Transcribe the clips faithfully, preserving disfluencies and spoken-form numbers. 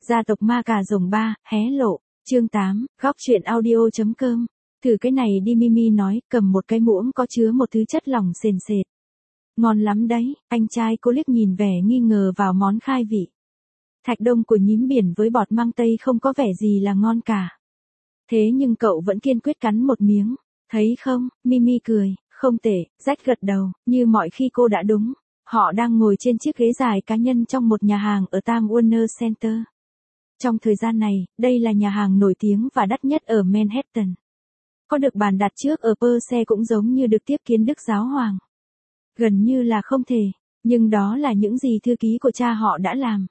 Gia tộc ma cà rồng ba, hé lộ, chương tám, góc truyện audio.com. Thử cái này đi, Mimi nói, cầm một cái muỗng có chứa một thứ chất lỏng sền sệt. Ngon lắm đấy, anh trai cô liếc nhìn vẻ nghi ngờ vào món khai vị. Thạch đông của nhím biển với bọt mang tây không có vẻ gì là ngon cả. Thế nhưng cậu vẫn kiên quyết cắn một miếng. Thấy không, Mimi cười, không tệ, Jack gật đầu, như mọi khi cô đã đúng. Họ đang ngồi trên chiếc ghế dài cá nhân trong một nhà hàng ở Time Warner Center. Trong thời gian này, đây là nhà hàng nổi tiếng và đắt nhất ở Manhattan. Có được bàn đặt trước ở Perse cũng giống như được tiếp kiến Đức Giáo Hoàng. Gần như là không thể, nhưng đó là những gì thư ký của cha họ đã làm.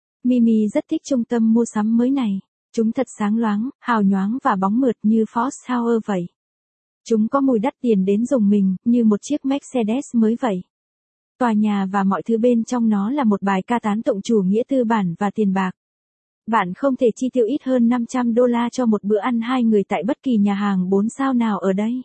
Mimi rất thích trung tâm mua sắm mới này. Chúng thật sáng loáng, hào nhoáng và bóng mượt như Fox Tower vậy. Chúng có mùi đắt tiền đến rùng mình, như một chiếc Mercedes mới vậy. Tòa nhà và mọi thứ bên trong nó là một bài ca tán tụng chủ nghĩa tư bản và tiền bạc. Bạn không thể chi tiêu ít hơn năm trăm đô la cho một bữa ăn hai người tại bất kỳ nhà hàng bốn sao nào ở đây.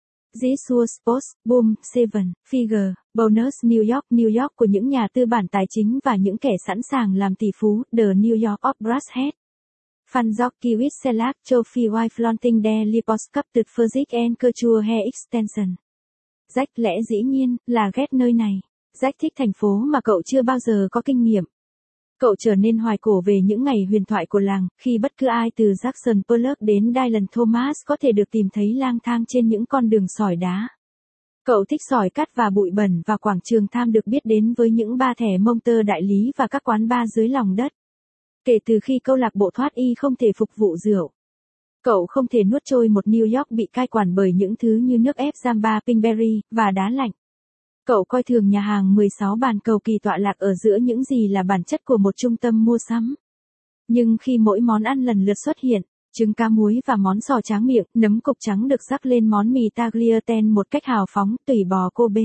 Jesus Sports, Boom, Seven, Figure, Bonus New York, New York của những nhà tư bản tài chính và những kẻ sẵn sàng làm tỷ phú, The New York of Brasshead. Fan Jockey with Selak, Trophy Wife Flaunting Daily Postcard từ Ferzik and Couture Hair Extension. Jack lẽ dĩ nhiên là ghét nơi này. Jack thích thành phố mà cậu chưa bao giờ có kinh nghiệm. Cậu trở nên hoài cổ về những ngày huyền thoại của làng, khi bất cứ ai từ Jackson Pollock đến Dylan Thomas có thể được tìm thấy lang thang trên những con đường sỏi đá. Cậu thích sỏi cát và bụi bẩn và quảng trường Tham được biết đến với những ba thẻ mông tơ đại lý và các quán bar dưới lòng đất. Kể từ khi câu lạc bộ thoát y không thể phục vụ rượu, cậu không thể nuốt trôi một New York bị cai quản bởi những thứ như nước ép Jamba Pinkberry và đá lạnh. Cậu coi thường nhà hàng mười sáu bàn cầu kỳ tọa lạc ở giữa những gì là bản chất của một trung tâm mua sắm. Nhưng khi mỗi món ăn lần lượt xuất hiện, trứng cá muối và món sò tráng miệng, nấm cục trắng được rắc lên món mì tagliatelle một cách hào phóng, tủy bò Kobe,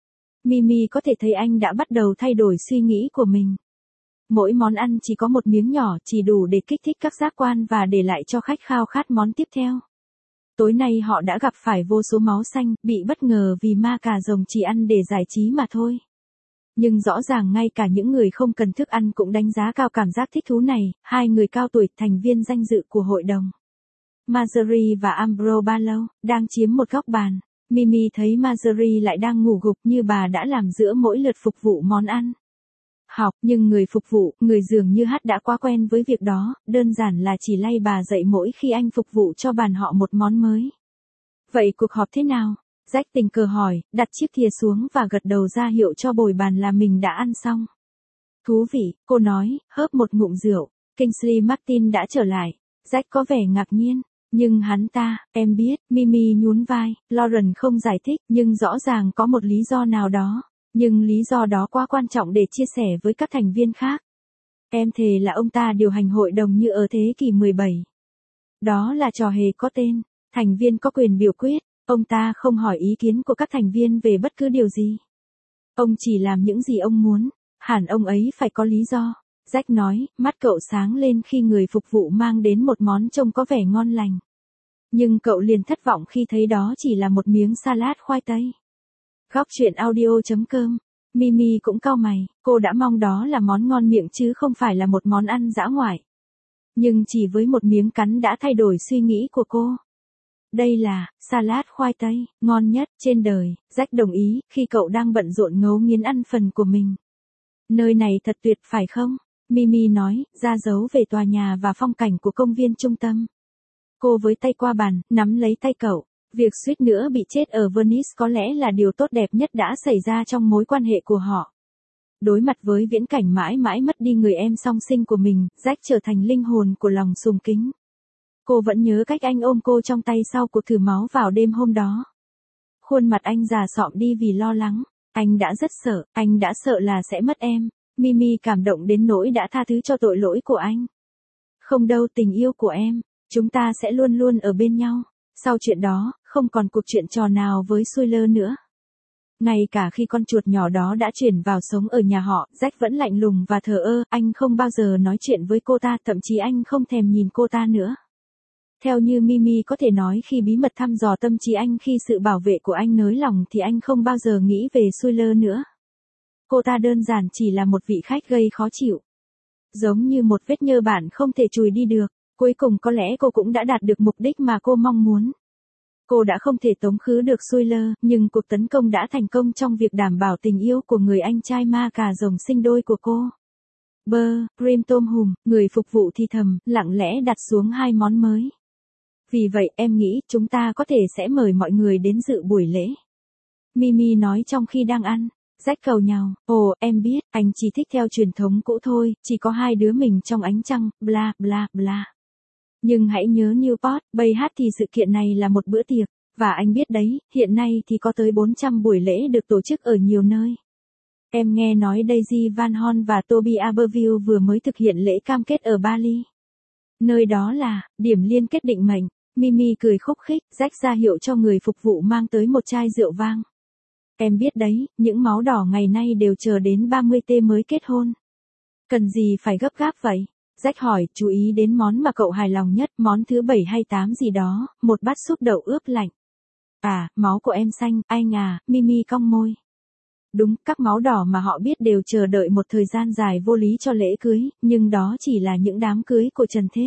Mimi có thể thấy anh đã bắt đầu thay đổi suy nghĩ của mình. Mỗi món ăn chỉ có một miếng nhỏ, chỉ đủ để kích thích các giác quan và để lại cho khách khao khát món tiếp theo. Tối nay họ đã gặp phải vô số máu xanh, bị bất ngờ vì ma cà rồng chỉ ăn để giải trí mà thôi. Nhưng rõ ràng ngay cả những người không cần thức ăn cũng đánh giá cao cảm giác thích thú này, hai người cao tuổi thành viên danh dự của hội đồng. Marjorie và Ambrose Barlow đang chiếm một góc bàn. Mimi thấy Marjorie lại đang ngủ gục như bà đã làm giữa mỗi lượt phục vụ món ăn. Học, nhưng người phục vụ, người dường như hát đã quá quen với việc đó, đơn giản là chỉ lay bà dậy mỗi khi anh phục vụ cho bàn họ một món mới. Vậy cuộc họp thế nào? Jack tình cờ hỏi, đặt chiếc thìa xuống và gật đầu ra hiệu cho bồi bàn là mình đã ăn xong. Thú vị, cô nói, hớp một ngụm rượu. Kingsley Martin đã trở lại. Jack có vẻ ngạc nhiên. Nhưng hắn ta, em biết, Mimi nhún vai, Lauren không giải thích, nhưng rõ ràng có một lý do nào đó. Nhưng lý do đó quá quan trọng để chia sẻ với các thành viên khác. Em thề là ông ta điều hành hội đồng như ở thế kỷ mười bảy. Đó là trò hề có tên, thành viên có quyền biểu quyết, ông ta không hỏi ý kiến của các thành viên về bất cứ điều gì. Ông chỉ làm những gì ông muốn, hẳn ông ấy phải có lý do. Jack nói, mắt cậu sáng lên khi người phục vụ mang đến một món trông có vẻ ngon lành. Nhưng cậu liền thất vọng khi thấy đó chỉ là một miếng salad khoai tây. Góc truyện audio.com. Mimi cũng cau mày, cô đã mong đó là món ngon miệng chứ không phải là một món ăn dã ngoại. Nhưng chỉ với một miếng cắn đã thay đổi suy nghĩ của cô. Đây là salad khoai tây, ngon nhất trên đời, Jack đồng ý, khi cậu đang bận rộn ngấu nghiến ăn phần của mình. Nơi này thật tuyệt phải không? Mimi nói, ra dấu về tòa nhà và phong cảnh của công viên trung tâm. Cô với tay qua bàn, nắm lấy tay cậu. Việc suýt nữa bị chết ở Venice có lẽ là điều tốt đẹp nhất đã xảy ra trong mối quan hệ của họ. Đối mặt với viễn cảnh mãi mãi mất đi người em song sinh của mình, Jack trở thành linh hồn của lòng sùng kính. Cô vẫn nhớ cách anh ôm cô trong tay sau cuộc thử máu vào đêm hôm đó. Khuôn mặt anh già sọm đi vì lo lắng. Anh đã rất sợ, anh đã sợ là sẽ mất em. Mimi cảm động đến nỗi đã tha thứ cho tội lỗi của anh. Không đâu tình yêu của em, chúng ta sẽ luôn luôn ở bên nhau. Sau chuyện đó, không còn cuộc chuyện trò nào với Sawyer nữa. Ngay cả khi con chuột nhỏ đó đã chuyển vào sống ở nhà họ, Jack vẫn lạnh lùng và thờ ơ, anh không bao giờ nói chuyện với cô ta, thậm chí anh không thèm nhìn cô ta nữa. Theo như Mimi có thể nói khi bí mật thăm dò tâm trí anh khi sự bảo vệ của anh nới lỏng thì anh không bao giờ nghĩ về Sawyer nữa. Cô ta đơn giản chỉ là một vị khách gây khó chịu. giống như một vết nhơ bản không thể chùi đi được. Cuối cùng có lẽ cô cũng đã đạt được mục đích mà cô mong muốn. Cô đã không thể tống khứ được Suyler, nhưng cuộc tấn công đã thành công trong việc đảm bảo tình yêu của người anh trai ma cà rồng sinh đôi của cô. Bơ, cream tôm hùm, người phục vụ thì thầm, lặng lẽ đặt xuống hai món mới. Vì vậy em nghĩ chúng ta có thể sẽ mời mọi người đến dự buổi lễ. Mimi nói trong khi đang ăn. Jack cầu nhào, ồ, em biết, anh chỉ thích theo truyền thống cũ thôi, chỉ có hai đứa mình trong ánh trăng, bla bla bla. Nhưng hãy nhớ Newport, Bay hát thì sự kiện này là một bữa tiệc, và anh biết đấy, hiện nay thì có tới bốn trăm buổi lễ được tổ chức ở nhiều nơi. Em nghe nói Daisy Van Horn và Toby Aberville vừa mới thực hiện lễ cam kết ở Bali. Nơi đó là điểm liên kết định mệnh. Mimi cười khúc khích, Jack ra hiệu cho người phục vụ mang tới một chai rượu vang. Em biết đấy, những máu đỏ ngày nay đều chờ đến ba mươi tê mới kết hôn. Cần gì phải gấp gáp vậy? Jack hỏi, chú ý đến món mà cậu hài lòng nhất, món thứ bảy hay tám gì đó, một bát súp đậu ướp lạnh. À, máu của em xanh, anh à, Mimi cong môi. Đúng, các máu đỏ mà họ biết đều chờ đợi một thời gian dài vô lý cho lễ cưới, nhưng đó chỉ là những đám cưới của trần thế.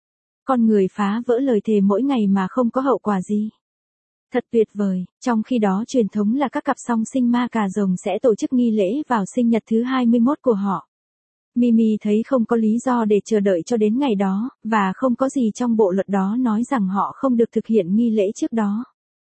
Con người phá vỡ lời thề mỗi ngày mà không có hậu quả gì. Thật tuyệt vời, trong khi đó truyền thống là các cặp song sinh ma cà rồng sẽ tổ chức nghi lễ vào sinh nhật thứ hai mươi mốt của họ. Mimi thấy không có lý do để chờ đợi cho đến ngày đó, và không có gì trong bộ luật đó nói rằng họ không được thực hiện nghi lễ trước đó.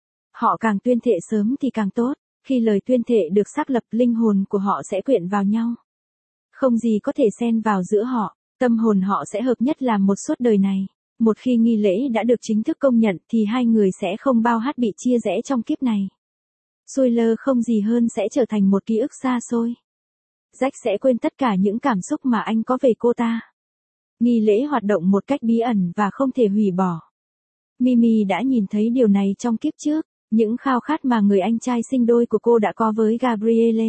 Họ càng tuyên thệ sớm thì càng tốt, khi lời tuyên thệ được xác lập linh hồn của họ sẽ quyện vào nhau. Không gì có thể xen vào giữa họ, tâm hồn họ sẽ hợp nhất làm một suốt đời này. Một khi nghi lễ đã được chính thức công nhận thì hai người sẽ không bao hát bị chia rẽ trong kiếp này. Suyler không gì hơn sẽ trở thành một ký ức xa xôi. Jack sẽ quên tất cả những cảm xúc mà anh có về cô ta. Nghi lễ hoạt động một cách bí ẩn và không thể hủy bỏ. Mimi đã nhìn thấy điều này trong kiếp trước, những khao khát mà người anh trai sinh đôi của cô đã có với Gabrielle.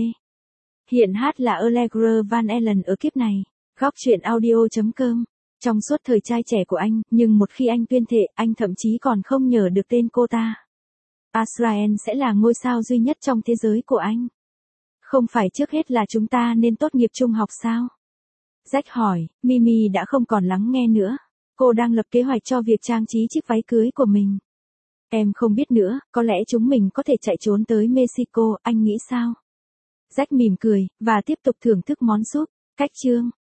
Hiện hát là Allegra Van Allen ở kiếp này. Góc truyện audio chấm com. Trong suốt thời trai trẻ của anh, nhưng một khi anh tuyên thệ, anh thậm chí còn không nhớ được tên cô ta. Azrael sẽ là ngôi sao duy nhất trong thế giới của anh. Không phải trước hết là chúng ta nên tốt nghiệp trung học sao? Jack hỏi, Mimi đã không còn lắng nghe nữa. Cô đang lập kế hoạch cho việc trang trí chiếc váy cưới của mình. Em không biết nữa, có lẽ chúng mình có thể chạy trốn tới Mexico, anh nghĩ sao? Jack mỉm cười, và tiếp tục thưởng thức món súp. Cách chương.